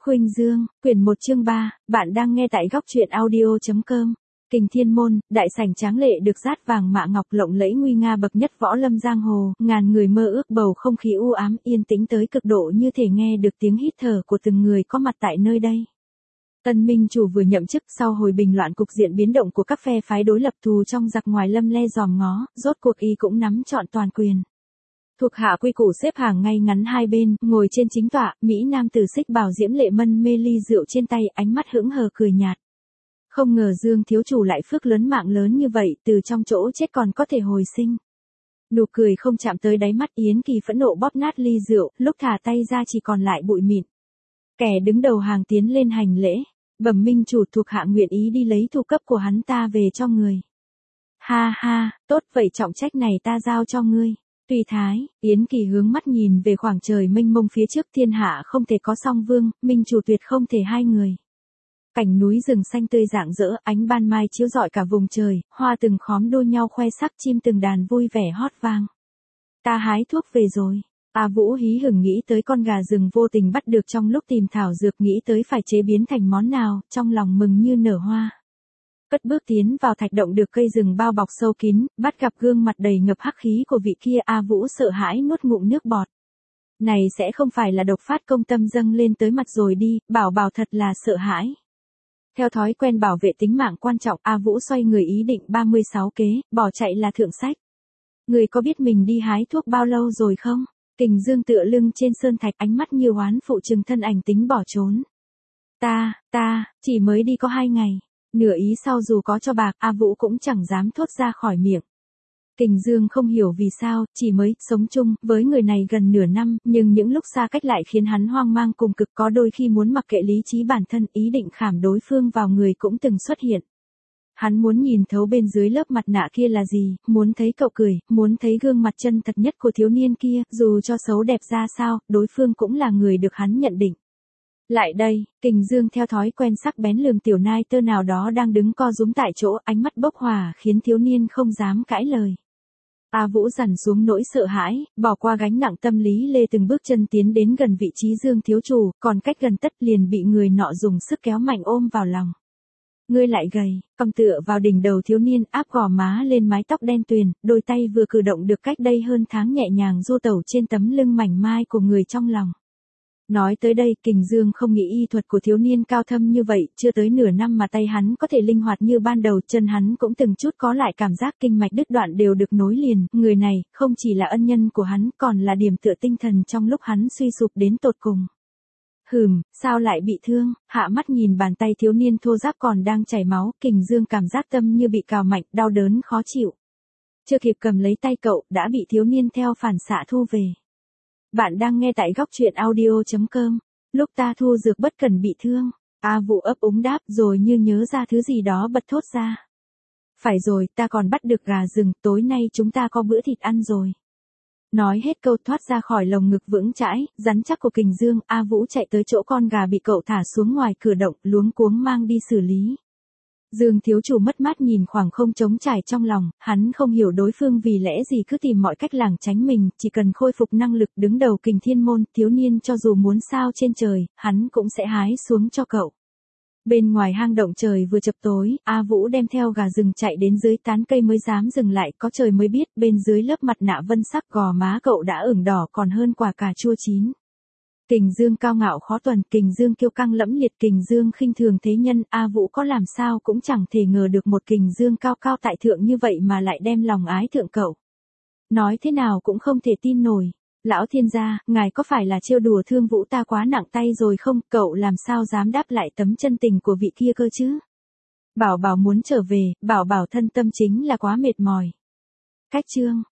Khuynh Dương, quyển 1 chương 3, bạn đang nghe tại góc truyện audio.com. Kình Thiên Môn, đại sảnh tráng lệ được dát vàng mạ ngọc lộng lẫy nguy nga bậc nhất võ lâm giang hồ, ngàn người mơ ước bầu không khí u ám yên tĩnh tới cực độ như thể nghe được tiếng hít thở của từng người có mặt tại nơi đây. Tân Minh chủ vừa nhậm chức sau hồi bình loạn cục diện biến động của các phe phái đối lập thù trong giặc ngoài lâm le dòm ngó, rốt cuộc y cũng nắm trọn toàn quyền. Thuộc hạ quy củ xếp hàng ngay ngắn hai bên, ngồi trên chính tọa, Mỹ Nam tử xích bào diễm lệ mân mê ly rượu trên tay, ánh mắt hững hờ cười nhạt. Không ngờ Dương thiếu chủ lại phước lớn mạng lớn như vậy, từ trong chỗ chết còn có thể hồi sinh. Nụ cười không chạm tới đáy mắt Yến Kỳ phẫn nộ bóp nát ly rượu, lúc thả tay ra chỉ còn lại bụi mịn. Kẻ đứng đầu hàng tiến lên hành lễ, bẩm minh chủ thuộc hạ nguyện ý đi lấy thủ cấp của hắn ta về cho người. Ha ha, tốt vậy trọng trách này ta giao cho ngươi. Tùy thái, Yến Kỳ hướng mắt nhìn về khoảng trời mênh mông phía trước, thiên hạ không thể có song vương, minh chủ tuyệt không thể hai người. Cảnh núi rừng xanh tươi rạng rỡ, ánh ban mai chiếu rọi cả vùng trời, hoa từng khóm đua nhau khoe sắc, chim từng đàn vui vẻ hót vang. Ta hái thuốc về rồi. A Vũ hí hửng nghĩ tới con gà rừng vô tình bắt được trong lúc tìm thảo dược, nghĩ tới phải chế biến thành món nào, trong lòng mừng như nở hoa. Cất bước tiến vào thạch động được cây rừng bao bọc sâu kín, bắt gặp gương mặt đầy ngập hắc khí của vị kia, A Vũ sợ hãi nuốt ngụm nước bọt. Này sẽ không phải là độc phát công tâm dâng lên tới mặt rồi đi, bảo thật là sợ hãi. Theo thói quen bảo vệ tính mạng quan trọng, A Vũ xoay người ý định 36 kế, bỏ chạy là thượng sách. Người có biết mình đi hái thuốc bao lâu rồi không? Kình Dương tựa lưng trên sơn thạch, ánh mắt như oán phụ chừng thân ảnh tính bỏ trốn. Ta, chỉ mới đi có 2 ngày. Nửa ý sau dù có cho bạc, A Vũ cũng chẳng dám thốt ra khỏi miệng. Kình Dương không hiểu vì sao, chỉ mới sống chung với người này gần nửa năm, nhưng những lúc xa cách lại khiến hắn hoang mang cùng cực, có đôi khi muốn mặc kệ lý trí bản thân, ý định khảm đối phương vào người cũng từng xuất hiện. Hắn muốn nhìn thấu bên dưới lớp mặt nạ kia là gì, muốn thấy cậu cười, muốn thấy gương mặt chân thật nhất của thiếu niên kia, dù cho xấu đẹp ra sao, đối phương cũng là người được hắn nhận định. Lại đây, Kình Dương theo thói quen sắc bén lườm tiểu nai tơ nào đó đang đứng co rúm tại chỗ, ánh mắt bốc hỏa khiến thiếu niên không dám cãi lời. A Vũ dằn xuống nỗi sợ hãi, bỏ qua gánh nặng tâm lý lê từng bước chân tiến đến gần vị trí Dương thiếu chủ, còn cách gần tất liền bị người nọ dùng sức kéo mạnh ôm vào lòng. Ngươi lại gầy, cong tựa vào đỉnh đầu thiếu niên, áp gò má lên mái tóc đen tuyền, đôi tay vừa cử động được cách đây hơn tháng nhẹ nhàng du tẩu trên tấm lưng mảnh mai của người trong lòng. Nói tới đây, Kình Dương không nghĩ y thuật của thiếu niên cao thâm như vậy, chưa tới nửa năm mà tay hắn có thể linh hoạt như ban đầu, chân hắn cũng từng chút có lại cảm giác kinh mạch đứt đoạn đều được nối liền, người này không chỉ là ân nhân của hắn, còn là điểm tựa tinh thần trong lúc hắn suy sụp đến tột cùng. Sao lại bị thương? Hạ mắt nhìn bàn tay thiếu niên thô ráp còn đang chảy máu, Kình Dương cảm giác tâm như bị cào mạnh, đau đớn khó chịu. Chưa kịp cầm lấy tay cậu, đã bị thiếu niên theo phản xạ thu về. Bạn đang nghe tại góc truyện audio.com. Lúc ta thu dược bất cần bị thương. A Vũ ấp úng đáp, rồi như nhớ ra thứ gì đó bật thốt ra. Phải rồi, ta còn bắt được gà rừng, tối nay chúng ta có bữa thịt ăn rồi. Nói hết câu thoát ra khỏi lồng ngực vững chãi, rắn chắc của Kình Dương, A Vũ chạy tới chỗ con gà bị cậu thả xuống ngoài cửa động, luống cuống mang đi xử lý. Dương thiếu chủ mất mát nhìn khoảng không trống trải trong lòng, hắn không hiểu đối phương vì lẽ gì cứ tìm mọi cách lảng tránh mình, chỉ cần khôi phục năng lực đứng đầu Kình Thiên môn, thiếu niên cho dù muốn sao trên trời, hắn cũng sẽ hái xuống cho cậu. Bên ngoài hang động trời vừa chập tối, A Vũ đem theo gà rừng chạy đến dưới tán cây mới dám dừng lại, có trời mới biết, bên dưới lớp mặt nạ vân sắc gò má cậu đã ửng đỏ còn hơn quả cà chua chín. Kình Dương cao ngạo khó tuần, Kình Dương kiêu căng lẫm liệt, Kình Dương khinh thường thế nhân, A Vũ có làm sao cũng chẳng thể ngờ được một Kình Dương cao cao tại thượng như vậy mà lại đem lòng ái thượng cậu. Nói thế nào cũng không thể tin nổi. Lão thiên gia, ngài có phải là trêu đùa Thương Vũ ta quá nặng tay rồi không? Cậu làm sao dám đáp lại tấm chân tình của vị kia cơ chứ? Bảo muốn trở về, bảo thân tâm chính là quá mệt mỏi. Cách chương,